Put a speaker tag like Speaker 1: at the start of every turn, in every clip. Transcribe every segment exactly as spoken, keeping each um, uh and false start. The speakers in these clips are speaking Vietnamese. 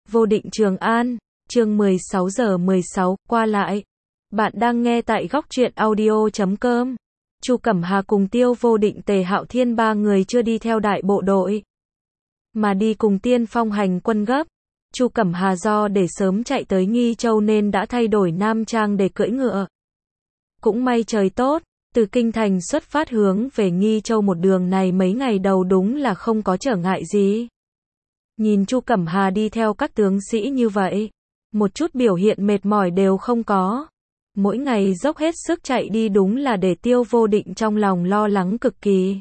Speaker 1: Vô định Trường An, chương mười sáu giờ mười sáu, qua lại. Bạn đang nghe tại góc truyện audio chấm com. Chu Cẩm Hà cùng Tiêu Vô Định, Tề Hạo Thiên ba người chưa đi theo đại bộ đội, mà đi cùng Tiên Phong hành quân gấp. Chu Cẩm Hà do để sớm chạy tới Nghi Châu nên đã thay đổi nam trang để cưỡi ngựa. Cũng may trời tốt, từ Kinh Thành xuất phát hướng về Nghi Châu một đường này mấy ngày đầu đúng là không có trở ngại gì. Nhìn Chu Cẩm Hà đi theo các tướng sĩ như vậy, một chút biểu hiện mệt mỏi đều không có. Mỗi ngày dốc hết sức chạy đi đúng là để Tiêu Vô Định trong lòng lo lắng cực kỳ.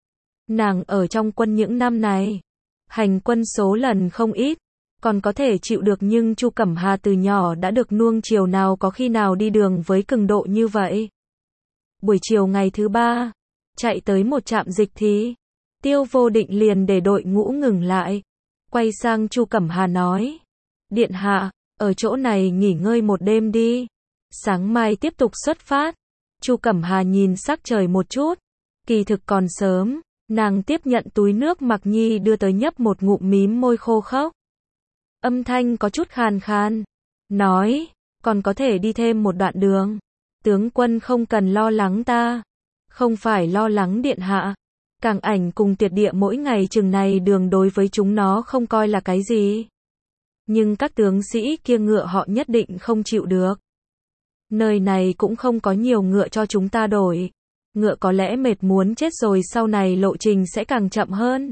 Speaker 1: Nàng ở trong quân những năm này, hành quân số lần không ít, còn có thể chịu được, nhưng Chu Cẩm Hà từ nhỏ đã được nuông chiều, nào có khi nào đi đường với cường độ như vậy. Buổi chiều ngày thứ ba, chạy tới một trạm dịch thì Tiêu Vô Định liền để đội ngũ ngừng lại, quay sang Chu Cẩm Hà nói: Điện hạ, ở chỗ này nghỉ ngơi một đêm đi, sáng mai tiếp tục xuất phát. Chu Cẩm Hà nhìn sắc trời một chút, kỳ thực còn sớm, nàng tiếp nhận túi nước Mặc Nhi đưa tới, nhấp một ngụm mím môi khô khốc. Âm thanh có chút khàn khàn, nói: còn có thể đi thêm một đoạn đường. Tướng quân không cần lo lắng ta. Không phải lo lắng điện hạ. Cảng Ảnh cùng Tuyệt Địa mỗi ngày chừng này đường đối với chúng nó không coi là cái gì. Nhưng các tướng sĩ kia ngựa họ nhất định không chịu được. Nơi này cũng không có nhiều ngựa cho chúng ta đổi. Ngựa có lẽ mệt muốn chết rồi, sau này lộ trình sẽ càng chậm hơn.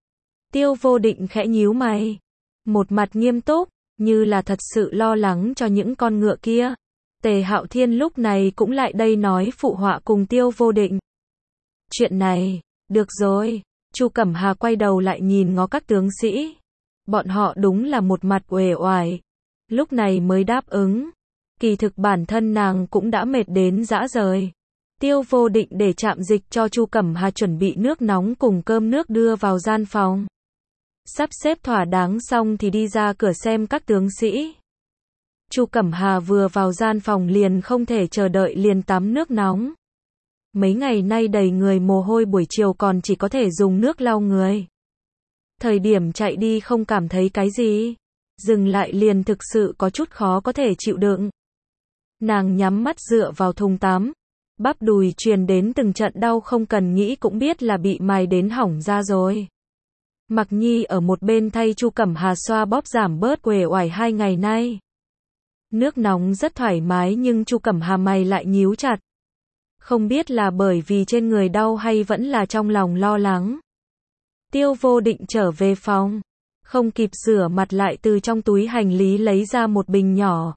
Speaker 1: Tiêu Vô Định khẽ nhíu mày, một mặt nghiêm túc, như là thật sự lo lắng cho những con ngựa kia. Tề Hạo Thiên lúc này cũng lại đây nói phụ họa cùng Tiêu Vô Định. Chuyện này, được rồi. Chu Cẩm Hà quay đầu lại nhìn ngó các tướng sĩ. Bọn họ đúng là một mặt uể oải, lúc này mới đáp ứng. Kỳ thực bản thân nàng cũng đã mệt đến rã rời. Tiêu Vô Định để trạm dịch cho Chu Cẩm Hà chuẩn bị nước nóng cùng cơm nước đưa vào gian phòng. Sắp xếp thỏa đáng xong thì đi ra cửa xem các tướng sĩ. Chu Cẩm Hà vừa vào gian phòng liền không thể chờ đợi, liền tắm nước nóng. Mấy ngày nay đầy người mồ hôi, buổi chiều còn chỉ có thể dùng nước lau người. Thời điểm chạy đi không cảm thấy cái gì, dừng lại liền thực sự có chút khó có thể chịu đựng. Nàng nhắm mắt dựa vào thùng tắm, bắp đùi truyền đến từng trận đau, không cần nghĩ cũng biết là bị mài đến hỏng ra rồi. Mặc Nhi ở một bên thay Chu Cẩm Hà xoa bóp giảm bớt uể oải hai ngày nay. Nước nóng rất thoải mái nhưng Chu Cẩm Hà mày lại nhíu chặt. Không biết là bởi vì trên người đau hay vẫn là trong lòng lo lắng. Tiêu Vô Định trở về phòng, không kịp rửa mặt lại từ trong túi hành lý lấy ra một bình nhỏ.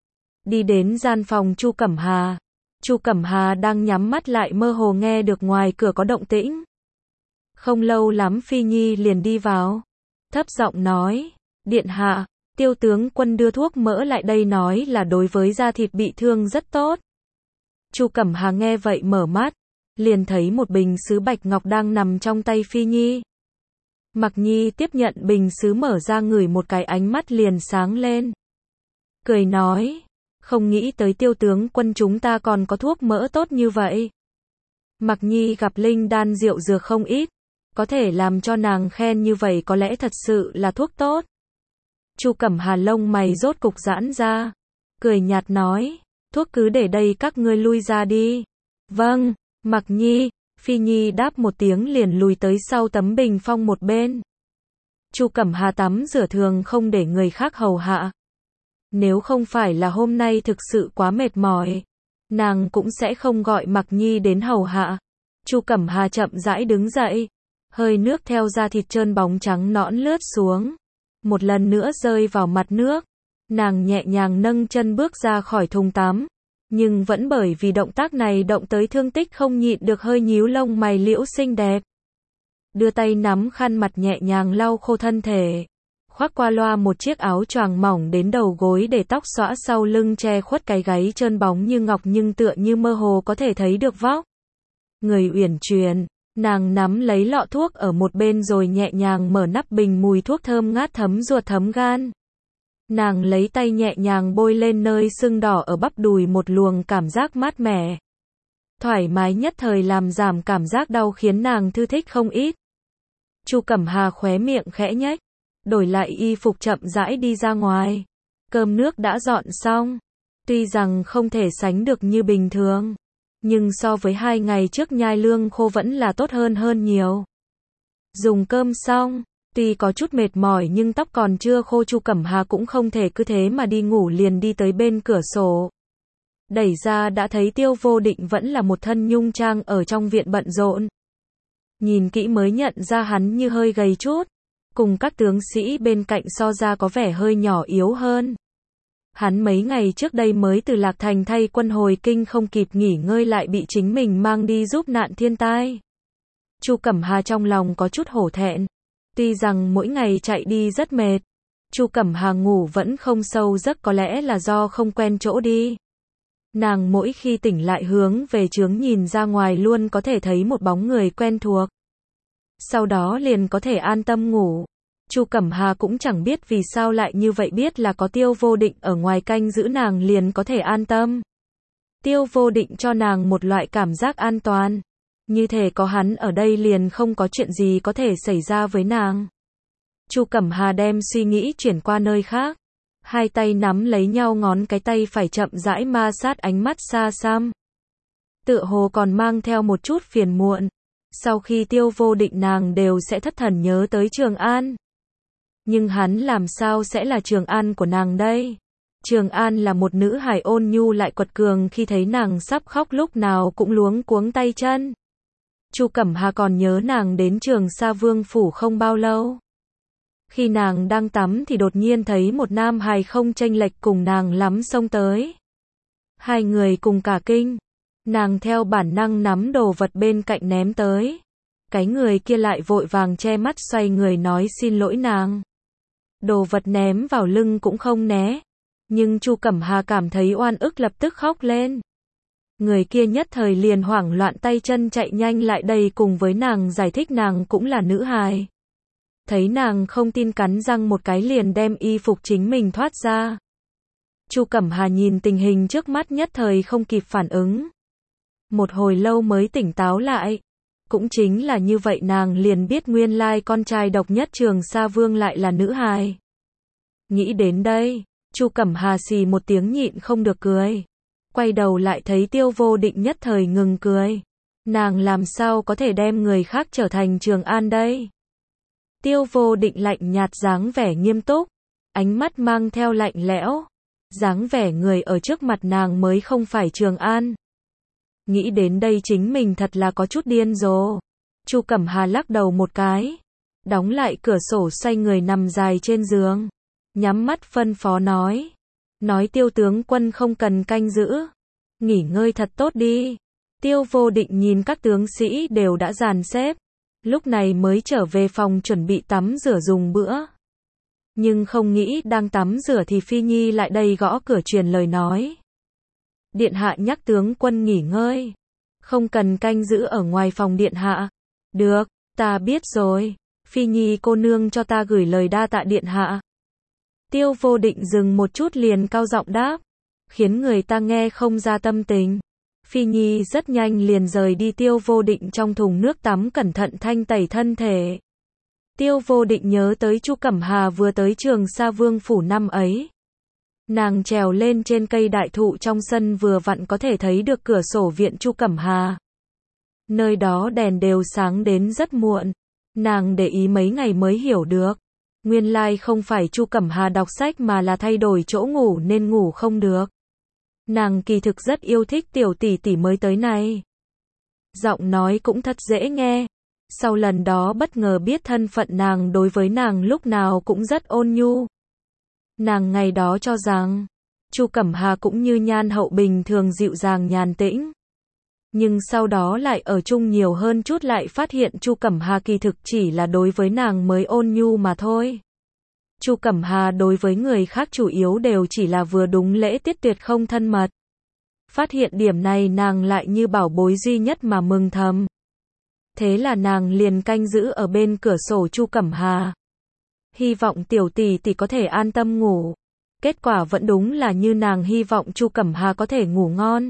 Speaker 1: Đi đến gian phòng Chu Cẩm Hà. Chu Cẩm Hà đang nhắm mắt lại mơ hồ nghe được ngoài cửa có động tĩnh. Không lâu lắm Phi Nhi liền đi vào, thấp giọng nói: Điện hạ, Tiêu tướng quân đưa thuốc mỡ lại đây, nói là đối với da thịt bị thương rất tốt. Chu Cẩm Hà nghe vậy mở mắt, liền thấy một bình sứ bạch ngọc đang nằm trong tay Phi Nhi. Mặc Nhi tiếp nhận bình sứ mở ra ngửi một cái, ánh mắt liền sáng lên. Cười nói: không nghĩ tới Tiêu tướng quân chúng ta còn có thuốc mỡ tốt như vậy. Mặc Nhi gặp linh đan rượu dược không ít, có thể làm cho nàng khen như vậy có lẽ thật sự là thuốc tốt. Chu Cẩm Hà lông mày rốt cục giãn ra, cười nhạt nói: thuốc cứ để đây, các ngươi lui ra đi. Vâng. Mặc Nhi, Phi Nhi đáp một tiếng liền lùi tới sau tấm bình phong một bên. Chu Cẩm Hà tắm rửa thường không để người khác hầu hạ. Nếu không phải là hôm nay thực sự quá mệt mỏi, nàng cũng sẽ không gọi Mặc Nhi đến hầu hạ. Chu Cẩm Hà chậm rãi đứng dậy, hơi nước theo da thịt trơn bóng trắng nõn lướt xuống, một lần nữa rơi vào mặt nước. Nàng nhẹ nhàng nâng chân bước ra khỏi thùng tắm, nhưng vẫn bởi vì động tác này động tới thương tích không nhịn được hơi nhíu lông mày liễu xinh đẹp. Đưa tay nắm khăn mặt nhẹ nhàng lau khô thân thể, khoác qua loa một chiếc áo choàng mỏng đến đầu gối để tóc xõa sau lưng che khuất cái gáy trơn bóng như ngọc nhưng tựa như mơ hồ có thể thấy được vóc người uyển chuyển. Nàng nắm lấy lọ thuốc ở một bên rồi nhẹ nhàng mở nắp bình, mùi thuốc thơm ngát thấm ruột thấm gan. Nàng lấy tay nhẹ nhàng bôi lên nơi sưng đỏ ở bắp đùi, một luồng cảm giác mát mẻ, thoải mái nhất thời làm giảm cảm giác đau khiến nàng thư thích không ít. Chu Cẩm Hà khóe miệng khẽ nhếch, đổi lại y phục chậm rãi đi ra ngoài. Cơm nước đã dọn xong. Tuy rằng không thể sánh được như bình thường, nhưng so với hai ngày trước nhai lương khô vẫn là tốt hơn hơn nhiều. Dùng cơm xong, tuy có chút mệt mỏi nhưng tóc còn chưa khô, Chu Cẩm Hà cũng không thể cứ thế mà đi ngủ, liền đi tới bên cửa sổ. Đẩy ra đã thấy Tiêu Vô Định vẫn là một thân nhung trang ở trong viện bận rộn. Nhìn kỹ mới nhận ra hắn như hơi gầy chút, cùng các tướng sĩ bên cạnh so ra có vẻ hơi nhỏ yếu hơn. Hắn mấy ngày trước đây mới từ Lạc Thành thay quân hồi kinh, không kịp nghỉ ngơi lại bị chính mình mang đi giúp nạn thiên tai. Chu Cẩm Hà trong lòng có chút hổ thẹn. Tuy rằng mỗi ngày chạy đi rất mệt, Chu Cẩm Hà ngủ vẫn không sâu giấc, có lẽ là do không quen chỗ đi. Nàng mỗi khi tỉnh lại hướng về trướng nhìn ra ngoài luôn có thể thấy một bóng người quen thuộc. Sau đó liền có thể an tâm ngủ. Chu Cẩm Hà cũng chẳng biết vì sao lại như vậy, biết là có Tiêu Vô Định ở ngoài canh giữ nàng liền có thể an tâm. Tiêu Vô Định cho nàng một loại cảm giác an toàn. Như thể có hắn ở đây liền không có chuyện gì có thể xảy ra với nàng. Chu Cẩm Hà đem suy nghĩ chuyển qua nơi khác. Hai tay nắm lấy nhau, ngón cái tay phải chậm rãi ma sát, ánh mắt xa xăm. Tựa hồ còn mang theo một chút phiền muộn. Sau khi Tiêu Vô Định nàng đều sẽ thất thần nhớ tới Trường An. Nhưng hắn làm sao sẽ là Trường An của nàng đây? Trường An là một nữ hài ôn nhu lại quật cường, khi thấy nàng sắp khóc lúc nào cũng luống cuống tay chân. Chu Cẩm Hà còn nhớ nàng đến Trường Sa Vương phủ không bao lâu. Khi nàng đang tắm thì đột nhiên thấy một nam hài không chênh lệch cùng nàng lắm xông tới. Hai người cùng cả kinh. Nàng theo bản năng nắm đồ vật bên cạnh ném tới. Cái người kia lại vội vàng che mắt xoay người nói xin lỗi nàng. Đồ vật ném vào lưng cũng không né. Nhưng Chu Cẩm Hà cảm thấy oan ức, lập tức khóc lên. Người kia nhất thời liền hoảng loạn tay chân chạy nhanh lại đây cùng với nàng giải thích nàng cũng là nữ hài. Thấy nàng không tin cắn răng một cái liền đem y phục chính mình thoát ra. Chu Cẩm Hà nhìn tình hình trước mắt nhất thời không kịp phản ứng. Một hồi lâu mới tỉnh táo lại. Cũng chính là như vậy nàng liền biết nguyên lai con trai độc nhất Trường Sa Vương lại là nữ hài. Nghĩ đến đây, Chu Cẩm Hà xì một tiếng nhịn không được cười. Quay đầu lại thấy Tiêu Vô Định nhất thời ngừng cười. Nàng làm sao có thể đem người khác trở thành Trường An đây? Tiêu Vô Định lạnh nhạt dáng vẻ nghiêm túc, ánh mắt mang theo lạnh lẽo. Dáng vẻ người ở trước mặt nàng mới không phải Trường An. Nghĩ đến đây chính mình thật là có chút điên rồ. Chu Cẩm Hà lắc đầu một cái, đóng lại cửa sổ, xoay người nằm dài trên giường, nhắm mắt phân phó nói. Nói Tiêu tướng quân không cần canh giữ. Nghỉ ngơi thật tốt đi. Tiêu Vô Định nhìn các tướng sĩ đều đã dàn xếp. Lúc này mới trở về phòng chuẩn bị tắm rửa dùng bữa. Nhưng không nghĩ đang tắm rửa thì Phi Nhi lại đây gõ cửa truyền lời nói. Điện hạ nhắc tướng quân nghỉ ngơi. Không cần canh giữ ở ngoài phòng điện hạ. Được, ta biết rồi. Phi Nhi cô nương cho ta gửi lời đa tạ điện hạ. Tiêu Vô Định dừng một chút liền cao giọng đáp. Khiến người ta nghe không ra tâm tình. Phi Nhi rất nhanh liền rời đi. Tiêu Vô Định trong thùng nước tắm cẩn thận thanh tẩy thân thể. Tiêu Vô Định nhớ tới Chu Cẩm Hà vừa tới Trường Sa Vương phủ năm ấy. Nàng trèo lên trên cây đại thụ trong sân, vừa vặn có thể thấy được cửa sổ viện Chu Cẩm Hà. Nơi đó đèn đều sáng đến rất muộn. Nàng để ý mấy ngày mới hiểu được. Nguyên lai không phải Chu Cẩm Hà đọc sách mà là thay đổi chỗ ngủ nên ngủ không được. Nàng kỳ thực rất yêu thích tiểu tỷ tỷ mới tới này. Giọng nói cũng thật dễ nghe. Sau lần đó bất ngờ biết thân phận nàng, đối với nàng lúc nào cũng rất ôn nhu. Nàng ngày đó cho rằng Chu Cẩm Hà cũng như nhan hậu bình thường dịu dàng nhàn tĩnh. Nhưng sau đó lại ở chung nhiều hơn chút lại phát hiện Chu Cẩm Hà kỳ thực chỉ là đối với nàng mới ôn nhu mà thôi. Chu Cẩm Hà đối với người khác chủ yếu đều chỉ là vừa đúng lễ tiết, tuyệt không thân mật. Phát hiện điểm này nàng lại như bảo bối duy nhất mà mừng thầm. Thế là nàng liền canh giữ ở bên cửa sổ Chu Cẩm Hà. Hy vọng tiểu tỷ tỷ có thể an tâm ngủ. Kết quả vẫn đúng là như nàng hy vọng, Chu Cẩm Hà có thể ngủ ngon.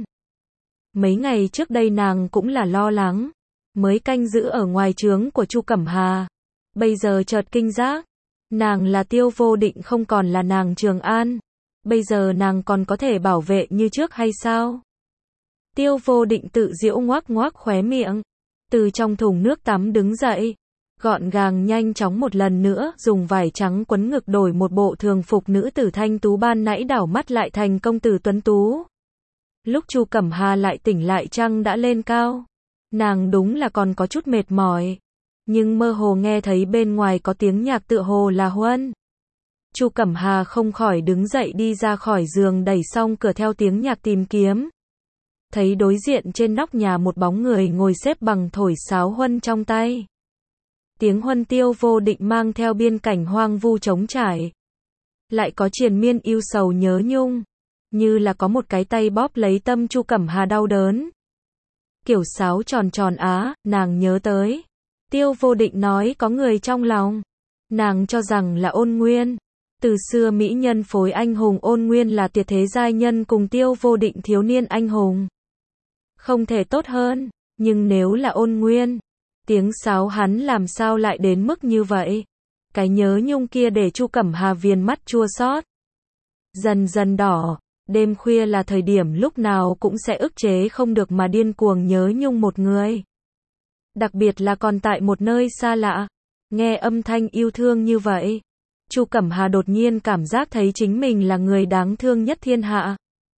Speaker 1: Mấy ngày trước đây nàng cũng là lo lắng, mới canh giữ ở ngoài trướng của Chu Cẩm Hà. Bây giờ chợt kinh giác, Nàng là Tiêu Vô Định không còn là nàng Trường An. Bây giờ nàng còn có thể bảo vệ như trước hay sao? Tiêu Vô Định tự giễu ngoác ngoác khóe miệng. Từ trong thùng nước tắm đứng dậy. Gọn gàng nhanh chóng một lần nữa, dùng vải trắng quấn ngực đổi một bộ thường phục nữ tử thanh tú ban nãy đảo mắt lại thành công tử tuấn tú. Lúc Chu Cẩm Hà lại tỉnh lại trăng đã lên cao. Nàng đúng là còn có chút mệt mỏi. Nhưng mơ hồ nghe thấy bên ngoài có tiếng nhạc tựa hồ là Huân. Chu Cẩm Hà không khỏi đứng dậy đi ra khỏi giường đẩy xong cửa theo tiếng nhạc tìm kiếm. Thấy đối diện trên nóc nhà một bóng người ngồi xếp bằng thổi sáo Huân trong tay. Tiếng Huân Tiêu Vô Định mang theo biên cảnh hoang vu trống trải. Lại có triền miên yêu sầu nhớ nhung. Như là có một cái tay bóp lấy tâm Chu Cẩm Hà đau đớn. Kiểu sáo tròn tròn á, nàng nhớ tới. Tiêu Vô Định nói có người trong lòng. Nàng cho rằng là Ôn Nguyên. Từ xưa mỹ nhân phối anh hùng Ôn Nguyên là tuyệt thế giai nhân cùng Tiêu Vô Định thiếu niên anh hùng. Không thể tốt hơn, nhưng nếu là Ôn Nguyên, tiếng sáo hắn làm sao lại đến mức như vậy? Cái nhớ nhung kia để Chu Cẩm Hà viền mắt chua xót. Dần dần đỏ, đêm khuya là thời điểm lúc nào cũng sẽ ức chế không được mà điên cuồng nhớ nhung một người. Đặc biệt là còn tại một nơi xa lạ, nghe âm thanh yêu thương như vậy. Chu Cẩm Hà đột nhiên cảm giác thấy chính mình là người đáng thương nhất thiên hạ.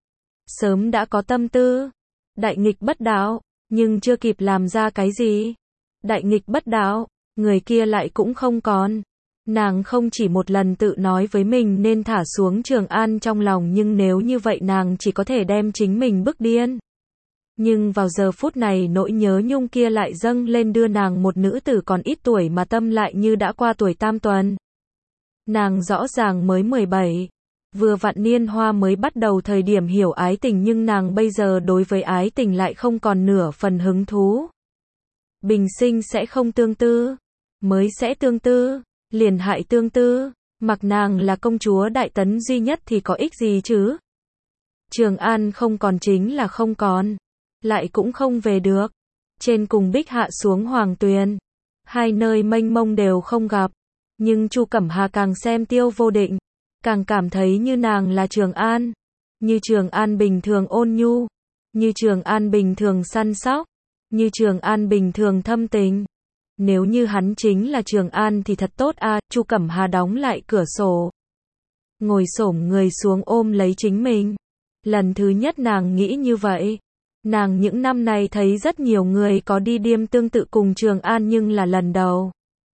Speaker 1: Sớm đã có tâm tư, đại nghịch bất đạo, nhưng chưa kịp làm ra cái gì. Đại nghịch bất đạo, người kia lại cũng không còn. Nàng không chỉ một lần tự nói với mình nên thả xuống Trường An trong lòng, nhưng nếu như vậy nàng chỉ có thể đem chính mình bức điên. Nhưng vào giờ phút này nỗi nhớ nhung kia lại dâng lên đưa nàng một nữ tử còn ít tuổi mà tâm lại như đã qua tuổi tam tuần. Nàng rõ ràng mới mười bảy, vừa vặn niên hoa mới bắt đầu thời điểm hiểu ái tình, nhưng nàng bây giờ đối với ái tình lại không còn nửa phần hứng thú. Bình sinh sẽ không tương tư, mới sẽ tương tư, liền hại tương tư, mặc nàng là công chúa Đại Tấn duy nhất thì có ích gì chứ? Trường An không còn chính là không còn, lại cũng không về được. Trên cùng Bích hạ xuống Hoàng Tuyền, hai nơi mênh mông đều không gặp. Nhưng Chu Cẩm Hà càng xem Tiêu Vô Định, càng cảm thấy như nàng là Trường An, như Trường An bình thường ôn nhu, như Trường An bình thường săn sóc, như Trường An bình thường thâm tình. Nếu như hắn chính là Trường An thì thật tốt a. Chu Cẩm Hà đóng lại cửa sổ, ngồi xổm người xuống ôm lấy chính mình. Lần thứ nhất nàng nghĩ như vậy. Nàng những năm này thấy rất nhiều người có đi điềm tương tự cùng Trường An, nhưng là lần đầu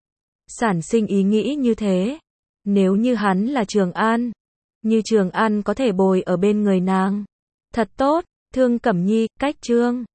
Speaker 1: sản sinh ý nghĩ như thế. Nếu như hắn là Trường An, như Trường An có thể bồi ở bên người nàng, thật tốt. Thương Cẩm Nhi, cách chương